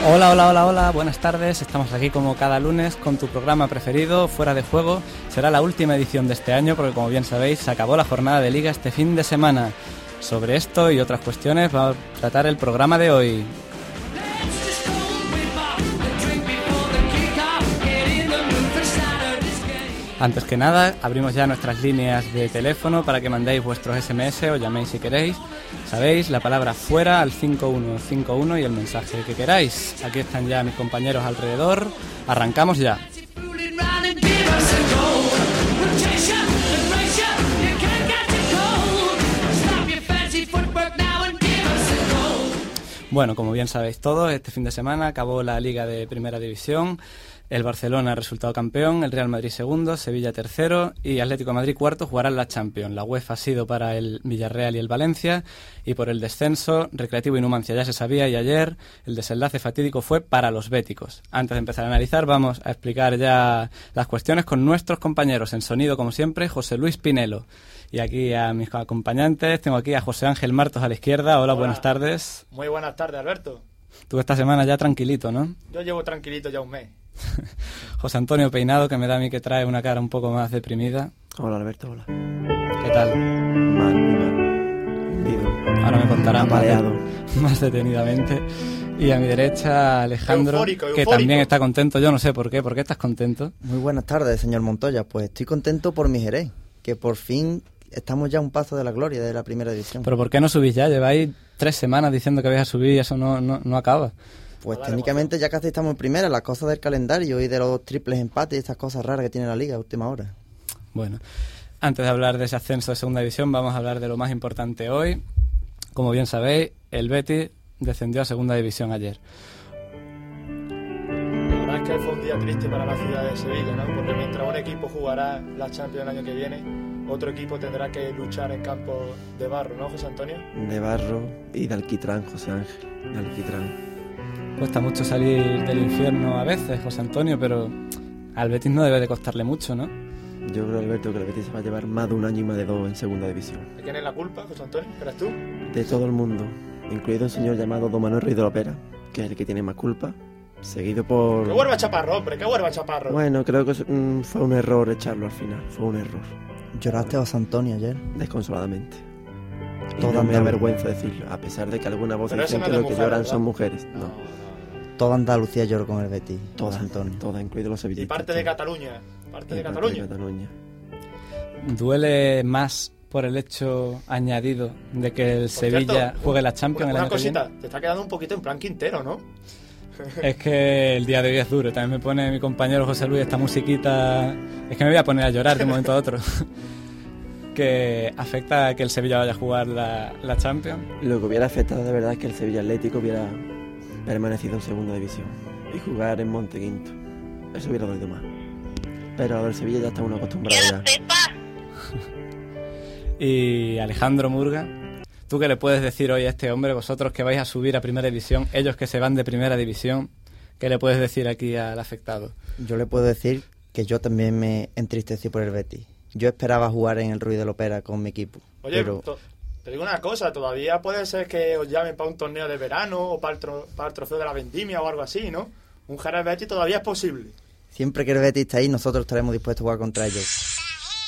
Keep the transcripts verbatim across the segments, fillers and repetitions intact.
Hola, hola, hola, hola, buenas tardes. Estamos aquí como cada lunes con tu programa preferido, Fuera de Juego. Será la última edición de este año porque, como bien sabéis, se acabó la jornada de liga este fin de semana. Sobre esto y otras cuestiones va a tratar el programa de hoy. Antes que nada, abrimos ya nuestras líneas de teléfono para que mandéis vuestros ese eme ese o llaméis si queréis. Sabéis, la palabra fuera al cinco uno cinco uno y el mensaje que queráis. Aquí están ya mis compañeros alrededor. Arrancamos ya. Bueno, como bien sabéis todos, este fin de semana acabó la Liga de Primera División. El Barcelona ha resultado campeón, el Real Madrid segundo, Sevilla tercero y Atlético de Madrid cuarto jugarán la Champions. La UEFA ha sido para el Villarreal y el Valencia, y por el descenso, Recreativo y Numancia ya se sabía, y ayer el desenlace fatídico fue para los béticos. Antes de empezar a analizar, vamos a explicar ya las cuestiones con nuestros compañeros. En sonido, como siempre, José Luis Pinelo. Y aquí a mis acompañantes, tengo aquí a José Ángel Martos a la izquierda. Hola, Hola. Buenas tardes. Muy buenas tardes, Alberto. Tú esta semana ya tranquilito, ¿no? Yo llevo tranquilito ya un mes. José Antonio Peinado, que me da a mí que trae una cara un poco más deprimida. Hola, Alberto, hola. ¿Qué tal? Mal, muy mal. Ido. Ahora me contarán más, de, más detenidamente. Y a mi derecha, Alejandro, eufórico, que eufórico. también está contento. Yo no sé por qué. ¿Por qué estás contento? Muy buenas tardes, señor Montoya. Pues estoy contento por mi Jerez, que por fin estamos ya a un paso de la gloria de la primera división. ¿Pero por qué no subís ya? Lleváis tres semanas diciendo que vais a subir y eso no, no, no acaba. Pues técnicamente ya casi estamos en primera, las cosas del calendario y de los triples empates y estas cosas raras que tiene la liga a última hora. Bueno, antes de hablar de ese ascenso de segunda división, vamos a hablar de lo más importante hoy. Como bien sabéis, el Betis descendió a segunda división ayer. La verdad es que fue un día triste para la ciudad de Sevilla, ¿no? Porque mientras un equipo jugará la Champions el año que viene, otro equipo tendrá que luchar en campos de barro, ¿no, José Antonio? De barro y de alquitrán, José Ángel, de alquitrán. Cuesta mucho salir del infierno a veces, José Antonio, pero al Betis no debe de costarle mucho, ¿no? Yo creo, Alberto, que el Betis se va a llevar más de un año y más de dos en segunda división. ¿De quién es la culpa, José Antonio? ¿Eres tú? De todo el mundo, incluido un señor llamado Don Manuel Ruiz de Lopera, que es el que tiene más culpa, seguido por... ¡Qué huerva chaparro, hombre! ¡Qué huerva chaparro! Bueno, creo que mm, fue un error echarlo al final, fue un error. ¿Lloraste a José Antonio ayer? Desconsoladamente. Y Toda no me Andalucía. avergüenza decirlo, a pesar de que alguna voz dicen no que es de lo que mujer, lloran ¿verdad? son mujeres. No, No, no. Toda Andalucía lloró con el Betis, todas, José Antonio. todas, incluidos los Y sevillistas. parte de Cataluña. Parte Y de parte Cataluña. de Cataluña. ¿Duele más por el hecho añadido de que el Por Sevilla cierto, juegue la Champions el una año que cosita, viene? te está quedando un poquito en plan Quintero, ¿no? Es que el día de hoy es duro. También me pone mi compañero José Luis esta musiquita. Es que me voy a poner a llorar de un momento a otro. Que afecta a que el Sevilla vaya a jugar la, la Champions. Lo que hubiera afectado de verdad es que el Sevilla Atlético hubiera permanecido en segunda división y jugar en Montequinto. Eso hubiera dolido más. Pero el Sevilla ya está uno acostumbrado ya. Y Alejandro Murga, ¿tú qué le puedes decir hoy a este hombre? Vosotros que vais a subir a primera división, ellos que se van de primera división, ¿qué le puedes decir aquí al afectado? Yo le puedo decir que yo también me entristecí por el Betis. Yo esperaba jugar en el Ruiz de Lopera con mi equipo. Oye, pero to- te digo una cosa, todavía puede ser que os llamen para un torneo de verano o para el, tro- para el trofeo de la vendimia o algo así, ¿no? Un Jerez Betis todavía es posible. siempre que el Betis esté ahí, nosotros estaremos dispuestos a jugar contra ellos.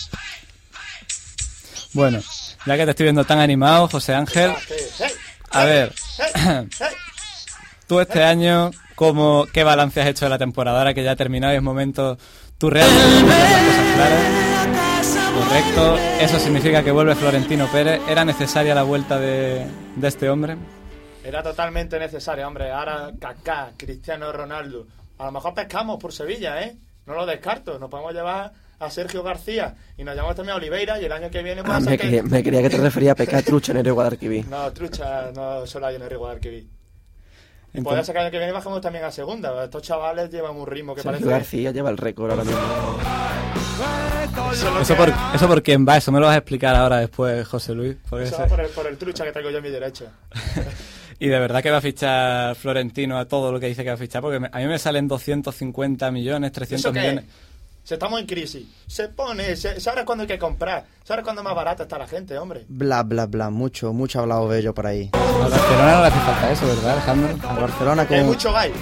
Bueno, ya que te estoy viendo tan animado, José Ángel, a ver, tú este año, ¿cómo, ¿qué balance has hecho de la temporada? Ahora que ya ha terminado y es momento, tú realmente tienes las cosas claras. Correcto, eso significa que vuelve Florentino Pérez. ¿Era necesaria la vuelta de, de este hombre? Era totalmente necesaria, hombre. Ahora Kaká, Cristiano Ronaldo. A lo mejor pescamos por Sevilla, ¿eh? No lo descarto. Nos podemos llevar a Sergio García y nos llamamos también a Oliveira y el año que viene... Ah, me, que... quería, me quería que te refería a pescar trucha en el Guadalquivir. No, trucha no solo hay en el Guadalquivir. Entonces... Puede ser que el año que viene bajamos también a segunda. Estos chavales llevan un ritmo que Sergio parece... García lleva el récord ahora mismo. Eso, ¿Eso, por, ¿Eso por quién va? Eso me lo vas a explicar ahora después, José Luis. Eso ese... va por el, por el trucha que traigo yo a mi derecha. ¿Y de verdad que va a fichar Florentino a todo lo que dice que va a fichar? Porque me, a mí me salen doscientos cincuenta millones, trescientos ¿Eso qué? millones. Si estamos en crisis, se pone, se, se ahora es cuando hay que comprar, se ahora es cuando más barata está la gente, hombre. Bla, bla, bla, mucho, mucho ha hablado bello por ahí. Al Barcelona no le hace falta eso, ¿verdad, Alejandro? Al Barcelona Hay con... mucho gay.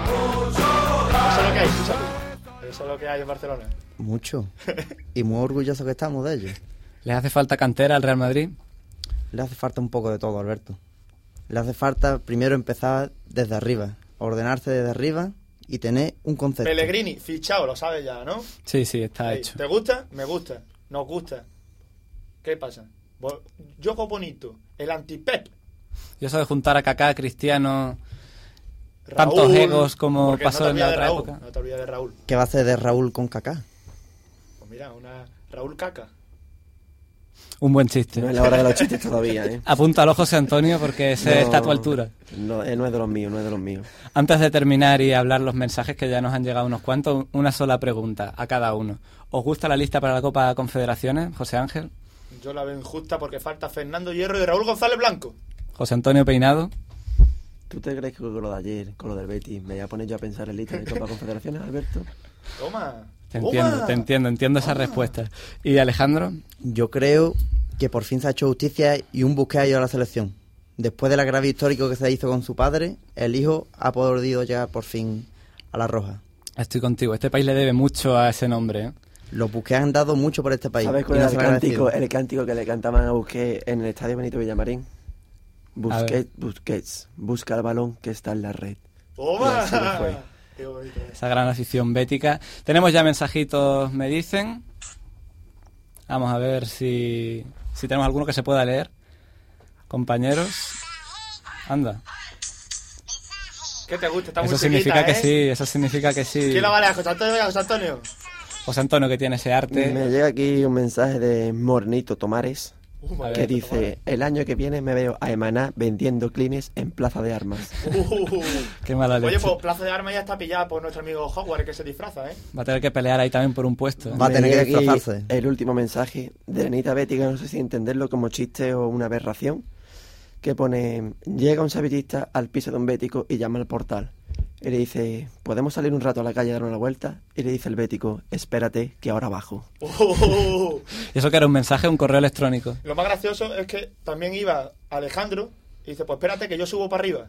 Eso es lo que hay, escúchate. Eso es lo que hay en Barcelona. Mucho. Y muy orgullosos que estamos de ellos. ¿Les hace falta cantera al Real Madrid? Le hace falta un poco de todo, Alberto. Le hace falta primero empezar desde arriba, ordenarse desde arriba y tener un concepto. Pellegrini, fichado, lo sabes ya, ¿no? Sí, sí, está Ahí. hecho. ¿Te gusta? Me gusta. ¿Nos gusta? ¿Qué pasa? Vos- Juego bonito. El anti-Pep. Yo eso de juntar a Kaká, Cristiano, Raúl, tantos egos como porque pasó no te en la olvides de otra Raúl, época. No te olvides de Raúl. ¿Qué va a hacer de Raúl con Kaká? Pues mira, una Raúl Caca. Un buen chiste. No es la hora de los chistes todavía, ¿eh? Apúntalo, José Antonio, porque ese No, está a tu altura. No, eh, no es de los míos, no es de los míos. Antes de terminar y hablar los mensajes, que ya nos han llegado unos cuantos, una sola pregunta a cada uno. ¿Os gusta la lista para la Copa Confederaciones, José Ángel? Yo la veo injusta porque falta Fernando Hierro y Raúl González Blanco. José Antonio Peinado. ¿Tú te crees que con lo de ayer, con lo del Betis, me voy a poner yo a pensar en lista de Copa Confederaciones, Alberto? Toma. Te Toma. entiendo, te entiendo, entiendo esa respuesta. ¿Y Alejandro? Yo creo que por fin se ha hecho justicia y un Busquets ha ido a la selección. Después del agravio histórico que se hizo con su padre, el hijo ha podido llegar por fin a la roja. Estoy contigo. Este país le debe mucho a ese nombre, ¿eh? Los Busquets han dado mucho por este país. ¿Sabes y cuál no era se el lo han cántico, agradecido. el cántico que le cantaban a Busquets en el estadio Benito Villamarín? Busquets, Busquets, busca el balón que está en la red. Toma. Y así lo fue. Qué bonito. Esa gran afición bética. Tenemos ya mensajitos, me dicen. Vamos a ver si, si tenemos alguno que se pueda leer. Compañeros. Anda. ¿Qué te gusta? Está Eso musiquita, significa que ¿eh? sí, eso significa que sí. ¿Quién la vale? ¿José Antonio? José Antonio. José Antonio, que tiene ese arte. Me llega aquí un mensaje de Mornito Tomares Uh, A madre que ver, mía, dice: el año que viene me veo a Emaná vendiendo clines en Plaza de Armas. Uh. Qué mala Oye, leche. pues Plaza de Armas ya está pillada por nuestro amigo Howard, que se disfraza, ¿eh? Va a tener que pelear ahí también por un puesto. ¿eh? Va a Me tener que llega aquí desplazarse. el último mensaje de Anita Bética, no sé si entenderlo como chiste o una aberración, que pone: llega un sevillista al piso de un bético y llama al portal. Y le dice: ¿podemos salir un rato a la calle a dar una vuelta? Y le dice el bético: espérate, que ahora bajo. Uh. ¿Y eso que era un mensaje, un correo electrónico? Lo más gracioso es que también iba Alejandro y dice, pues espérate que yo subo para arriba.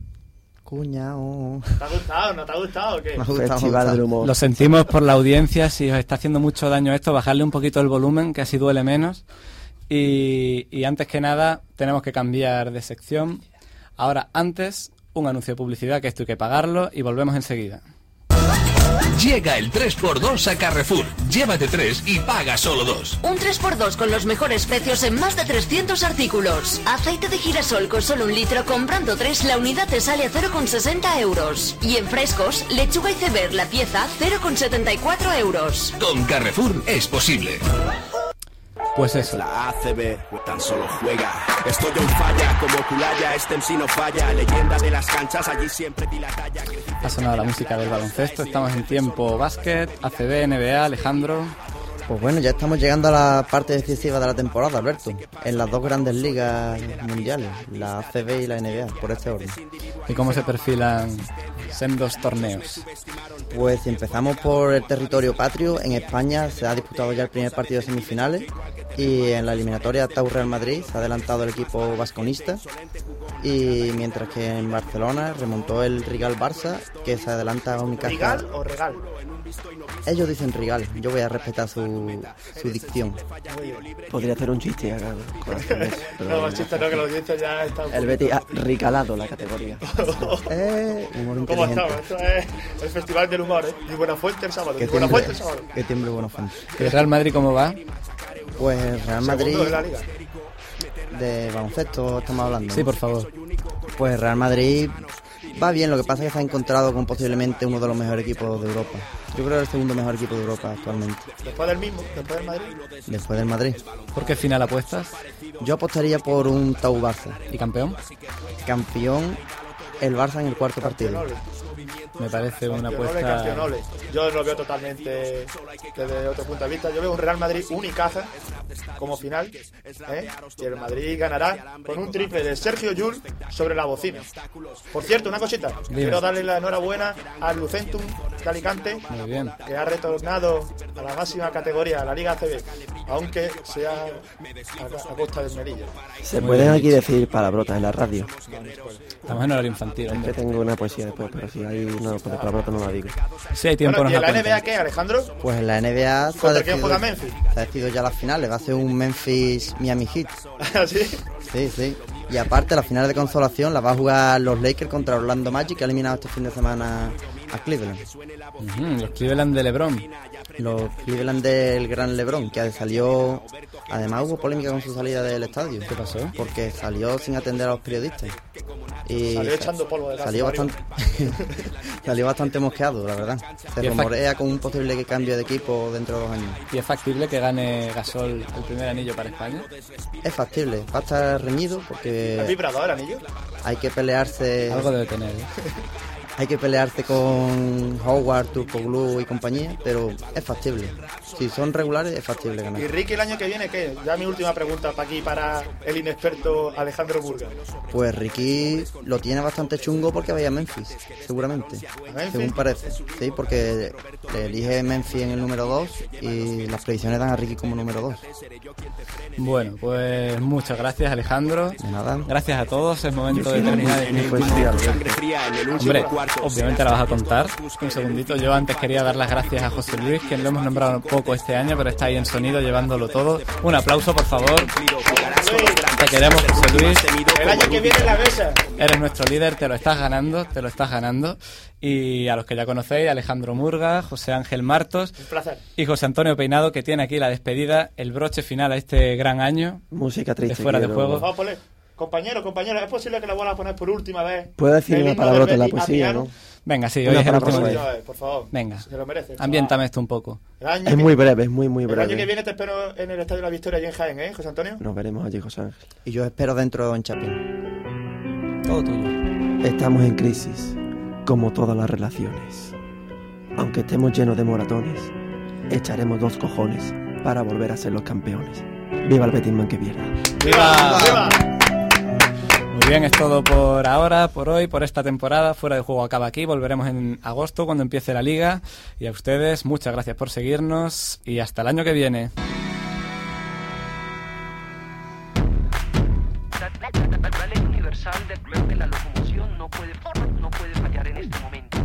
Cuñao. ¿Te ha gustado? ¿No te ha gustado o qué? Me ha gustado, me ha Festival gustado. del humor. Lo sentimos por la audiencia, si os está haciendo mucho daño esto, bajarle un poquito el volumen, que así duele menos. Y, y antes que nada, tenemos que cambiar de sección. Ahora, antes, un anuncio de publicidad, que esto hay que pagarlo, y volvemos enseguida. Llega el tres por dos a Carrefour. Llévate tres y paga solo dos. Un tres por dos con los mejores precios en más de trescientos artículos. Aceite de girasol con solo un litro, comprando tres, la unidad te sale a cero coma sesenta euros. Y en frescos, lechuga y ceber, la pieza, cero coma setenta y cuatro euros. Con Carrefour es posible. Pues eso. La A C B tan solo juega. Estoy on falla, como Culaya, este M C no falla. Leyenda de las canchas, allí siempre di la talla. Ha sonado la música del baloncesto, estamos en tiempo básquet, A C B, N B A, Alejandro. Pues bueno, ya estamos llegando a la parte decisiva de la temporada, Alberto. En las dos grandes ligas mundiales, la A C B y la N B A, por este orden. ¿Y cómo se perfilan sendos torneos? Pues si empezamos por el territorio patrio, en España se ha disputado ya el primer partido de semifinales y en la eliminatoria Tau Real Madrid se ha adelantado el equipo vasconista, y mientras que en Barcelona remontó el Rigal Barça, que se adelanta a Unicaja. ¿Rigal o regal? Ellos dicen Rigal, yo voy a respetar su, su dicción. Podría hacer un chiste acá con las cervezas, pero No, no. chiste, no, que la audiencia ya está... un El poco- Betis ha recalado la categoría. Eh, humor ¿Cómo inteligente. estamos? Esto es el Festival del Humor, ¿eh? Y Buenafuente el sábado. Que Y Buenafuente tiemble, el sábado. que tiemble Buenafuente. ¿Y el Real Madrid cómo va? Pues Real Madrid, Segundo de la liga. de baloncesto estamos hablando. Sí, por favor. Pues Real Madrid va bien, lo que pasa es que se ha encontrado con posiblemente uno de los mejores equipos de Europa. Yo creo que el segundo mejor equipo de Europa actualmente, Después del mismo, después del Madrid. después del Madrid. ¿Por qué final apuestas? Yo apostaría por un Tau Barça. ¿Y campeón? Campeón el Barça en el cuarto partido. Campeonol. Me parece una Campeonole, apuesta... campeonole. Yo lo veo totalmente desde otro punto de vista. Yo veo un Real Madrid Unicaja como final, ¿eh? Y el Madrid ganará con un triple de Sergio Llull sobre la bocina. Por cierto, una cosita. Dime. Quiero darle la enhorabuena al Lucentum de Alicante, Muy bien. que ha retornado a la máxima categoría, a la Liga A C B, aunque sea a, a costa del Melilla. Se Muy pueden bien aquí decir palabrotas en la radio. Estamos en horario infantil, Es que hombre. tengo una poesía después, pero si hay una de palabrotas no la digo. Si hay tiempo Bueno, ¿y nos en la la N B A cuentas. qué, Alejandro? Pues en la N B A se ha ¿Contra quién decidido, juega Memphis? se ha decidido ya las finales. Va a ser un Memphis-Miami Heat. ¿Así? Sí, sí. Y aparte, la final de consolación la va a jugar los Lakers contra Orlando Magic, que ha eliminado este fin de semana a Cleveland. Ujú, los Cleveland de LeBron. Los Cleveland del gran LeBron, que salió... Además hubo polémica con su salida del estadio. ¿Qué pasó? Porque salió sin atender a los periodistas. Y Salió echando polvo de gas Salió arriba. bastante, salió bastante mosqueado, la verdad. Se Y es rumorea con un posible cambio de equipo dentro de dos años. ¿Y es factible que gane Gasol el primer anillo para España? Es factible, va a estar reñido ¿Es porque vibrador, anillo? hay que pelearse... Algo debe tener, ¿eh? Hay que pelearse con Howard, Turkoglu y compañía, pero es factible. Si son regulares, es factible ganar. ¿Y Ricky el año que viene qué? Ya mi última pregunta para aquí, para el inexperto Alejandro Burga. Pues Ricky lo tiene bastante chungo porque vaya a Memphis, seguramente. Memphis? Según parece. Sí, porque le elige Memphis en el número dos y las predicciones dan a Ricky como número dos. Bueno, pues muchas gracias, Alejandro. De nada. Gracias a todos. Es momento de terminar el Pues sí, algo. Sangre fría en el último Hombre, cuarto. obviamente la vas a contar. Un segundito. Yo antes quería dar las gracias a José Luis, quien lo hemos nombrado poco este año, pero está ahí en sonido llevándolo todo. Un aplauso, por favor. Te queremos, José Luis. El año que viene la mesa. Eres nuestro líder, te lo estás ganando, te lo estás ganando. Y a los que ya conocéis, Alejandro Murga, José Ángel Martos Un placer. y José Antonio Peinado, que tiene aquí la despedida, el broche final a este gran año. Música triste. De fuera de quiero- juego. Vamos a poner. Compañero, compañero, ¿es posible que la vuelva a poner por última vez? Puedo decir El una himno del palabrota en la Betis a poesía, piano? ¿no? Venga, sí, Una hoy es el palabra último por día. Última vez, por favor. Venga, Se lo merece. ambiéntame esto un poco. El año, Es que, muy breve, es muy, muy el año que breve. viene te espero en el Estadio de la Victoria allí en Jaén, ¿eh, José Antonio? Nos veremos allí, José Ángel. Y yo espero dentro de Don Chapín. Todo tuyo. Estamos en crisis, como todas las relaciones. Aunque estemos llenos de moratones, echaremos dos cojones para volver a ser los campeones. ¡Viva el Betisman que pierda! ¡Viva! ¡Viva! Muy bien, es todo por ahora, por hoy, por esta temporada. Fuera de Juego acaba aquí. Volveremos en agosto cuando empiece la liga. Y a ustedes, muchas gracias por seguirnos y hasta el año que viene. La ley universal de, de la locomoción no puede, no puede fallar en este momento.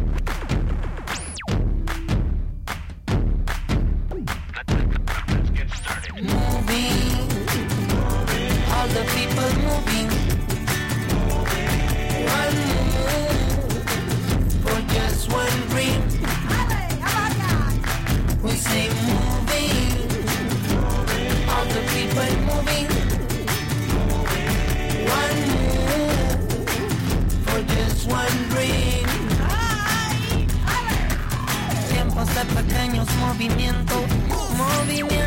Moving, all the people moving. One move for just one dream. We say moving, all the people moving. One move for just one dream. Tiempos de pequeños movimientos, movimientos.